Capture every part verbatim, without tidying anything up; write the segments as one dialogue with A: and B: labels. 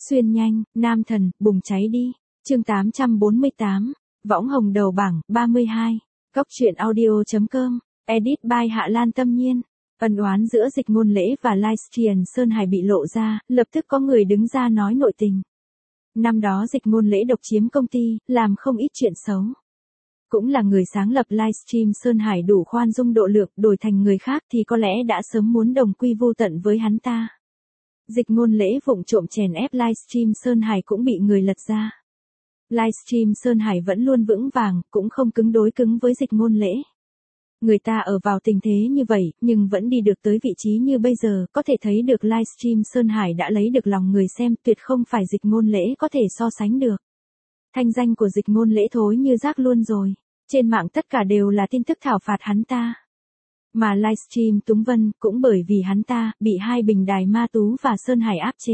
A: Xuyên nhanh, nam thần, bùng cháy đi. Chương tám trăm bốn mươi tám, võng hồng đầu bảng, ba mươi hai. Cóc truyện audio chấm com, edit by Hạ Lan Tâm Nhiên. Ân oán giữa Dịch Ngôn Lễ và Livestream Sơn Hải bị lộ ra, lập tức có người đứng ra nói nội tình. Năm đó Dịch Ngôn Lễ độc chiếm công ty, làm không ít chuyện xấu. Cũng là người sáng lập Livestream Sơn Hải đủ khoan dung độ lượng, đổi thành người khác thì có lẽ đã sớm muốn đồng quy vu tận với hắn ta. Dịch Ngôn Lễ vụng trộm chèn ép Livestream Sơn Hải cũng bị người lật ra. Livestream Sơn Hải vẫn luôn vững vàng, cũng không cứng đối cứng với Dịch Ngôn Lễ. Người ta ở vào tình thế như vậy, nhưng vẫn đi được tới vị trí như bây giờ, có thể thấy được Livestream Sơn Hải đã lấy được lòng người xem, tuyệt không phải Dịch Ngôn Lễ có thể so sánh được. Thanh danh của Dịch Ngôn Lễ thối như rác luôn rồi, trên mạng tất cả đều là tin tức thảo phạt hắn ta. Mà Livestream Túng Vân cũng bởi vì hắn ta bị hai bình đài Ma Tú và Sơn Hải áp chế.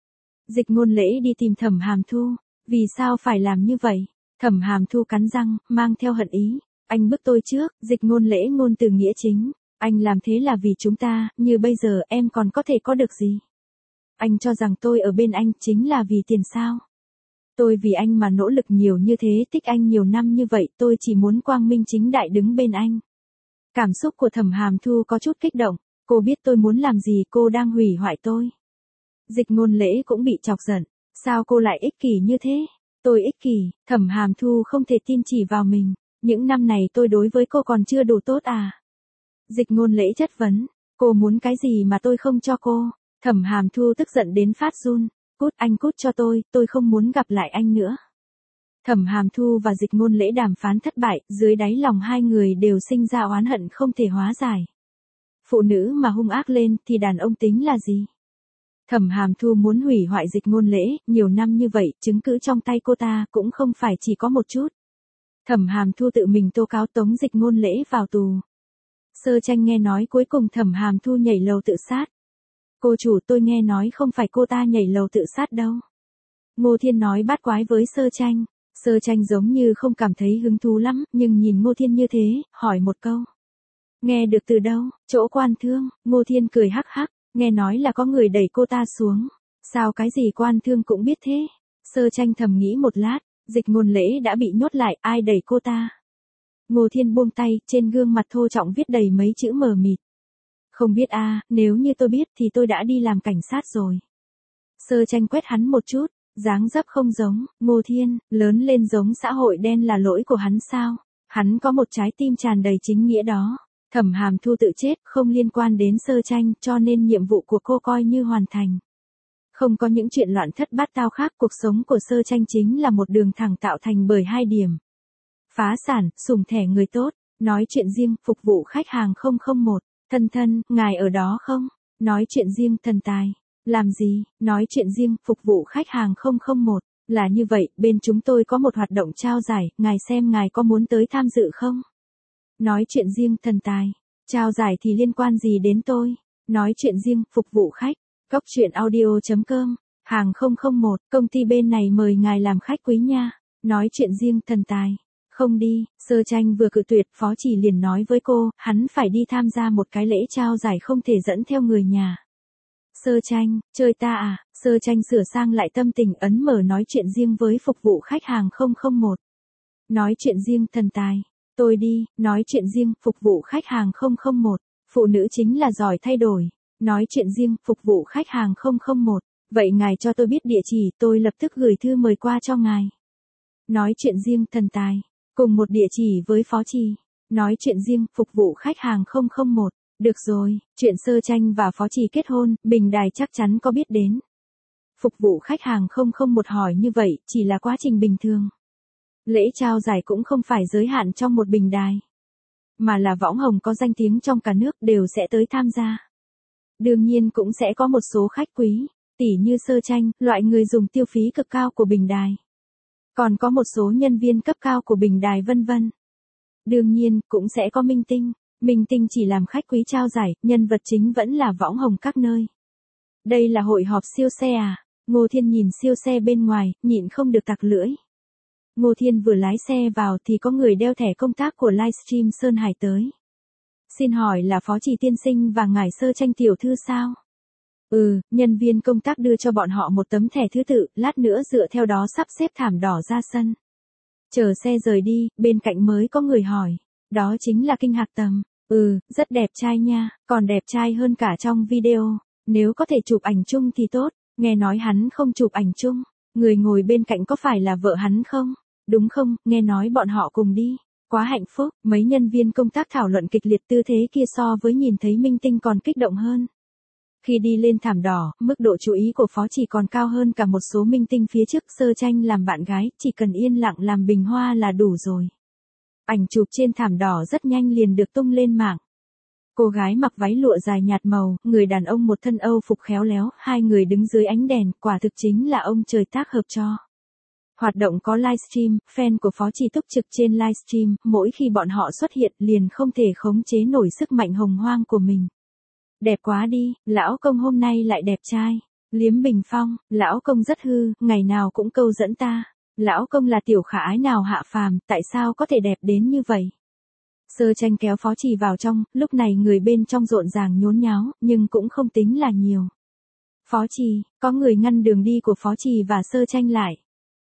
A: Dịch Ngôn Lễ đi tìm Thẩm Hàm Thu, vì sao phải làm như vậy? Thẩm Hàm Thu cắn răng, mang theo hận ý. Anh bức tôi trước, Dịch Ngôn Lễ ngôn từ nghĩa chính. Anh làm thế là vì chúng ta, như bây giờ em còn có thể có được gì? Anh cho rằng tôi ở bên anh chính là vì tiền sao? Tôi vì anh mà nỗ lực nhiều như thế, thích anh nhiều năm như vậy, tôi chỉ muốn quang minh chính đại đứng bên anh. Cảm xúc của Thẩm Hàm Thu có chút kích động, cô biết tôi muốn làm gì, cô đang hủy hoại tôi. Dịch Ngôn Lễ cũng bị chọc giận, sao cô lại ích kỷ như thế? Tôi ích kỷ? Thẩm Hàm Thu không thể tin chỉ vào mình, những năm này tôi đối với cô còn chưa đủ tốt à? Dịch Ngôn Lễ chất vấn, cô muốn cái gì mà tôi không cho cô? Thẩm Hàm Thu tức giận đến phát run, cút, anh cút cho tôi, tôi không muốn gặp lại anh nữa. Thẩm Hàm Thu và Dịch Ngôn Lễ đàm phán thất bại, dưới đáy lòng hai người đều sinh ra oán hận không thể hóa giải. Phụ nữ mà hung ác lên thì đàn ông tính là gì? Thẩm Hàm Thu muốn hủy hoại Dịch Ngôn Lễ, nhiều năm như vậy, chứng cứ trong tay cô ta cũng không phải chỉ có một chút. Thẩm Hàm Thu tự mình tố cáo tống Dịch Ngôn Lễ vào tù. Sơ Tranh nghe nói cuối cùng Thẩm Hàm Thu nhảy lầu tự sát. Cô chủ, tôi nghe nói không phải cô ta nhảy lầu tự sát đâu. Ngô Thiên nói bát quái với Sơ Tranh. Sơ Tranh giống như không cảm thấy hứng thú lắm, nhưng nhìn Ngô Thiên như thế, hỏi một câu. Nghe được từ đâu? Chỗ quan thương. Ngô Thiên cười hắc hắc, nghe nói là có người đẩy cô ta xuống. Sao cái gì quan thương cũng biết thế? Sơ Tranh thầm nghĩ một lát, Dịch Ngôn Lễ đã bị nhốt lại, ai đẩy cô ta? Ngô Thiên buông tay, trên gương mặt thô trọng viết đầy mấy chữ mờ mịt. Không biết a, à, nếu như tôi biết thì tôi đã đi làm cảnh sát rồi. Sơ Tranh quét hắn một chút, dáng dấp không giống. Ngô Thiên, lớn lên giống xã hội đen là lỗi của hắn sao? Hắn có một trái tim tràn đầy chính nghĩa đó. Thẩm Hàm Thu tự chết, không liên quan đến Sơ Tranh, cho nên nhiệm vụ của cô coi như hoàn thành. Không có những chuyện loạn thất bát tao khác, cuộc sống của Sơ Tranh chính là một đường thẳng tạo thành bởi hai điểm. Phá sản, sủng thẻ người tốt, nói chuyện riêng, phục vụ khách hàng không không một, thân thân, ngài ở đó không? Nói chuyện riêng, thần tài. Làm gì? Nói chuyện riêng, phục vụ khách hàng không không một, là như vậy, bên chúng tôi có một hoạt động trao giải, ngài xem ngài có muốn tới tham dự không? Nói chuyện riêng, thần tài. Trao giải thì liên quan gì đến tôi? Nói chuyện riêng, phục vụ khách. Cóc truyện audio chấm com, hàng không không một, công ty bên này mời ngài làm khách quý nha. Nói chuyện riêng, thần tài. Không đi. Sơ Tranh vừa cự tuyệt, Phó Chỉ liền nói với cô, hắn phải đi tham gia một cái lễ trao giải, không thể dẫn theo người nhà. Sơ Tranh, chơi ta à? Sơ Tranh sửa sang lại tâm tình, ấn mở nói chuyện riêng với phục vụ khách hàng không không một. Nói chuyện riêng, thần tài. Tôi đi. Nói chuyện riêng, phục vụ khách hàng không không một. Phụ nữ chính là giỏi thay đổi. Nói chuyện riêng, phục vụ khách hàng không không một. Vậy ngài cho tôi biết địa chỉ, tôi lập tức gửi thư mời qua cho ngài. Nói chuyện riêng, thần tài. Cùng một địa chỉ với Phó Trì. Nói chuyện riêng, phục vụ khách hàng không không một. Được rồi, chuyện Sơ Tranh và Phó Trì kết hôn, bình đài chắc chắn có biết đến. Phục vụ khách hàng không không một hỏi như vậy, chỉ là quá trình bình thường. Lễ trao giải cũng không phải giới hạn trong một bình đài. Mà là võng hồng có danh tiếng trong cả nước đều sẽ tới tham gia. Đương nhiên cũng sẽ có một số khách quý, tỉ như Sơ Tranh, loại người dùng tiêu phí cực cao của bình đài. Còn có một số nhân viên cấp cao của bình đài vân vân. Đương nhiên, cũng sẽ có minh tinh. Minh tinh chỉ làm khách quý trao giải, nhân vật chính vẫn là võng hồng các nơi. Đây là hội họp siêu xe à? Ngô Thiên nhìn siêu xe bên ngoài, nhịn không được tặc lưỡi. Ngô Thiên vừa lái xe vào thì có người đeo thẻ công tác của Livestream Sơn Hải tới. Xin hỏi là Phó Trì tiên sinh và ngài Sơ Tranh tiểu thư sao? Ừ, nhân viên công tác đưa cho bọn họ một tấm thẻ thứ tự, lát nữa dựa theo đó sắp xếp thảm đỏ ra sân. Chờ xe rời đi, bên cạnh mới có người hỏi. Đó chính là Kinh Hạc Tầm. Ừ, rất đẹp trai nha, còn đẹp trai hơn cả trong video. Nếu có thể chụp ảnh chung thì tốt, nghe nói hắn không chụp ảnh chung. Người ngồi bên cạnh có phải là vợ hắn không? Đúng không, nghe nói bọn họ cùng đi. Quá hạnh phúc, mấy nhân viên công tác thảo luận kịch liệt, tư thế kia so với nhìn thấy minh tinh còn kích động hơn. Khi đi lên thảm đỏ, mức độ chú ý của Phó Chỉ còn cao hơn cả một số minh tinh phía trước. Sơ Tranh làm bạn gái, chỉ cần yên lặng làm bình hoa là đủ rồi. Ảnh chụp trên thảm đỏ rất nhanh liền được tung lên mạng. Cô gái mặc váy lụa dài nhạt màu, người đàn ông một thân Âu phục khéo léo, hai người đứng dưới ánh đèn, quả thực chính là ông trời tác hợp cho. Hoạt động có livestream, fan của Phó Chỉ túc trực trên livestream, mỗi khi bọn họ xuất hiện liền không thể khống chế nổi sức mạnh hồng hoang của mình. Đẹp quá đi, lão công hôm nay lại đẹp trai. Liếm Bình Phong, lão công rất hư, ngày nào cũng câu dẫn ta. Lão công là tiểu khả ái nào hạ phàm, tại sao có thể đẹp đến như vậy? Sơ Tranh kéo Phó Chỉ vào trong, lúc này người bên trong rộn ràng nhốn nháo, nhưng cũng không tính là nhiều. Phó Chỉ, có người ngăn đường đi của Phó Chỉ và Sơ Tranh lại.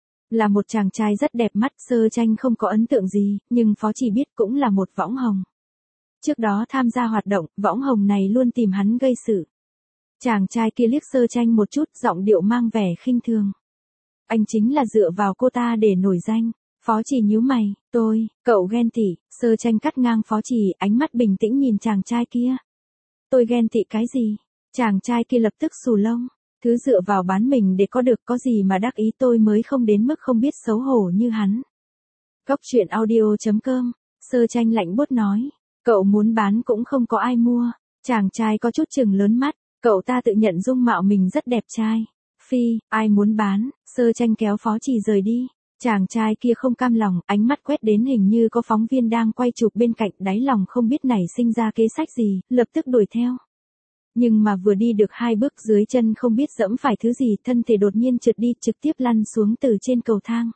A: Là một chàng trai rất đẹp mắt, Sơ Tranh không có ấn tượng gì, nhưng Phó Chỉ biết cũng là một võng hồng. Trước đó tham gia hoạt động, võng hồng này luôn tìm hắn gây sự. Chàng trai kia liếc Sơ Tranh một chút, giọng điệu mang vẻ khinh thường. Anh chính là dựa vào cô ta để nổi danh. Phó Chỉ nhíu mày, tôi, cậu ghen tị. Sơ Tranh cắt ngang Phó Chỉ, ánh mắt bình tĩnh nhìn chàng trai kia. Tôi ghen tị cái gì? Chàng trai kia lập tức xù lông. Thứ dựa vào bán mình để có được có gì mà đắc ý, tôi mới không đến mức không biết xấu hổ như hắn. Góc truyện audio chấm com, Sơ Tranh lạnh buốt nói. Cậu muốn bán cũng không có ai mua. Chàng trai có chút chừng lớn mắt, cậu ta tự nhận dung mạo mình rất đẹp trai. Phi, ai muốn bán? Sơ Tranh kéo Phó Chỉ rời đi. Chàng trai kia không cam lòng, ánh mắt quét đến hình như có phóng viên đang quay chụp bên cạnh, đáy lòng không biết nảy sinh ra kế sách gì, lập tức đuổi theo. Nhưng mà vừa đi được hai bước dưới chân không biết dẫm phải thứ gì, thân thể đột nhiên trượt đi, trực tiếp lăn xuống từ trên cầu thang.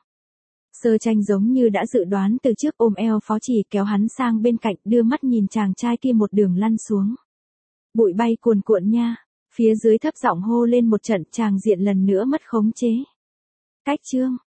A: Sơ Tranh giống như đã dự đoán từ trước, ôm eo Phó Chỉ kéo hắn sang bên cạnh, đưa mắt nhìn chàng trai kia một đường lăn xuống. Bụi bay cuồn cuộn nha. Phía dưới thấp giọng hô lên một trận, tràng diện lần nữa mất khống chế. Cách chương